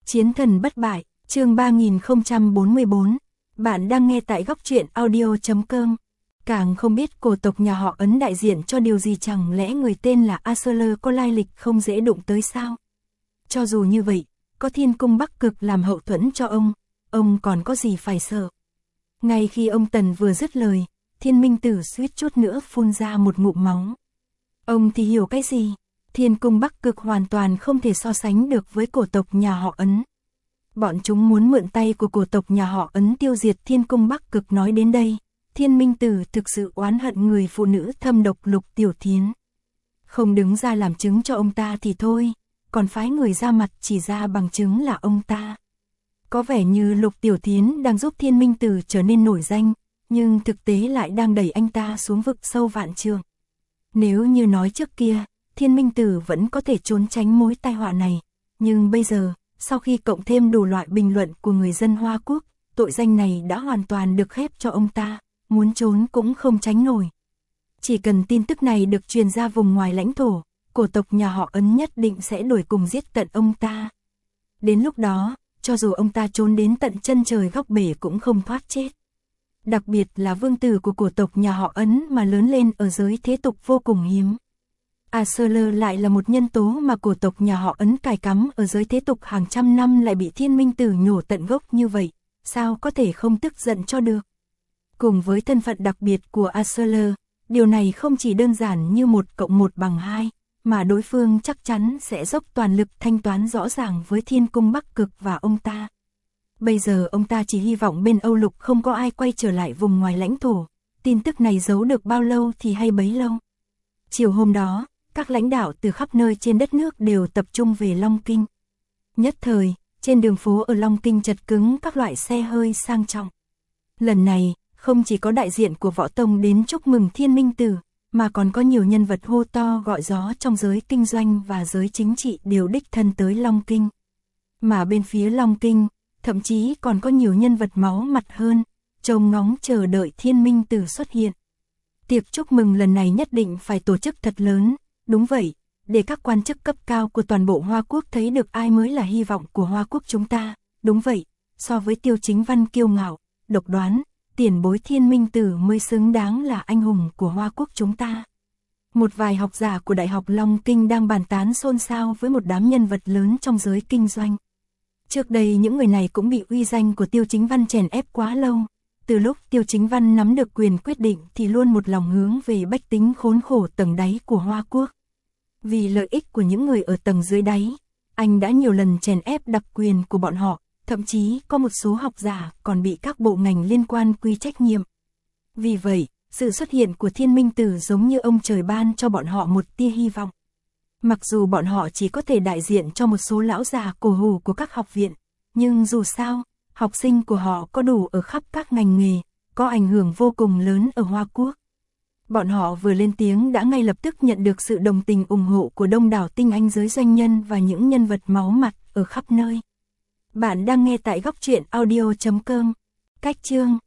Chiến thần bất bại, chương 3044. Bạn đang nghe tại góc truyện audio.com. Càng không biết cổ tộc nhà họ Ấn đại diện cho điều gì, chẳng lẽ người tên là Asurler có lai lịch không dễ đụng tới sao? Cho dù như vậy, có Thiên Cung Bắc Cực làm hậu thuẫn cho ông còn có gì phải sợ? Ngay khi ông Tần vừa dứt lời, Thiên Minh Tử suýt chút nữa phun ra một ngụm máu. Ông thì hiểu cái gì? Thiên Cung Bắc Cực hoàn toàn không thể so sánh được với cổ tộc nhà họ Ấn. Bọn chúng muốn mượn tay của cổ tộc nhà họ Ấn tiêu diệt Thiên Cung Bắc Cực. Nói đến đây, Thiên Minh Tử thực sự oán hận người phụ nữ thâm độc Lục Tiểu Thiến. Không đứng ra làm chứng cho ông ta thì thôi, còn phái người ra mặt chỉ ra bằng chứng là ông ta. Có vẻ như Lục Tiểu Thiến đang giúp Thiên Minh Tử trở nên nổi danh, nhưng thực tế lại đang đẩy anh ta xuống vực sâu vạn trượng. Nếu như nói trước kia, Thiên Minh Tử vẫn có thể trốn tránh mối tai họa này, nhưng bây giờ, sau khi cộng thêm đủ loại bình luận của người dân Hoa Quốc, tội danh này đã hoàn toàn được khép cho ông ta, muốn trốn cũng không tránh nổi. Chỉ cần tin tức này được truyền ra vùng ngoài lãnh thổ, cổ tộc nhà họ Ấn nhất định sẽ đuổi cùng giết tận ông ta. Đến lúc đó, cho dù ông ta trốn đến tận chân trời góc bể cũng không thoát chết. Đặc biệt là vương tử của cổ tộc nhà họ Ấn mà lớn lên ở giới thế tục vô cùng hiếm. Asurler lại là một nhân tố mà cổ tộc nhà họ Ấn cài cắm ở giới thế tục hàng trăm năm, lại bị Thiên Minh Tử nhổ tận gốc như vậy, sao có thể không tức giận cho được. Cùng với thân phận đặc biệt của Asurler, điều này không chỉ đơn giản như 1 + 1 = 2, mà đối phương chắc chắn sẽ dốc toàn lực thanh toán rõ ràng với Thiên Cung Bắc Cực và ông ta. Bây giờ ông ta chỉ hy vọng bên Âu Lục không có ai quay trở lại vùng ngoài lãnh thổ, tin tức này giấu được bao lâu thì hay bấy lâu. Chiều hôm đó, các lãnh đạo từ khắp nơi trên đất nước đều tập trung về Long Kinh. Nhất thời, trên đường phố ở Long Kinh chật cứng các loại xe hơi sang trọng. Lần này, không chỉ có đại diện của võ tông đến chúc mừng Thiên Minh Tử, mà còn có nhiều nhân vật hô to gọi gió trong giới kinh doanh và giới chính trị đều đích thân tới Long Kinh. Mà bên phía Long Kinh, thậm chí còn có nhiều nhân vật máu mặt hơn, trông ngóng chờ đợi Thiên Minh Tử xuất hiện. Tiệc chúc mừng lần này nhất định phải tổ chức thật lớn, đúng vậy, để các quan chức cấp cao của toàn bộ Hoa Quốc thấy được ai mới là hy vọng của Hoa Quốc chúng ta. Đúng vậy, so với Tiêu Chính Văn kiêu ngạo, độc đoán, tiền bối Thiên Minh Tử mới xứng đáng là anh hùng của Hoa Quốc chúng ta. Một vài học giả của Đại học Long Kinh đang bàn tán xôn xao với một đám nhân vật lớn trong giới kinh doanh. Trước đây những người này cũng bị uy danh của Tiêu Chính Văn chèn ép quá lâu. Từ lúc Tiêu Chính Văn nắm được quyền quyết định thì luôn một lòng hướng về bách tính khốn khổ tầng đáy của Hoa Quốc. Vì lợi ích của những người ở tầng dưới đáy, anh đã nhiều lần chèn ép đặc quyền của bọn họ, thậm chí có một số học giả còn bị các bộ ngành liên quan quy trách nhiệm. Vì vậy, sự xuất hiện của Thiên Minh Tử giống như ông trời ban cho bọn họ một tia hy vọng. Mặc dù bọn họ chỉ có thể đại diện cho một số lão già cổ hủ của các học viện, nhưng dù sao, học sinh của họ có đủ ở khắp các ngành nghề, có ảnh hưởng vô cùng lớn ở Hoa Quốc. Bọn họ vừa lên tiếng đã ngay lập tức nhận được sự đồng tình ủng hộ của đông đảo tinh anh giới doanh nhân và những nhân vật máu mặt ở khắp nơi. Bạn đang nghe tại góc truyện audio.com. Cách chương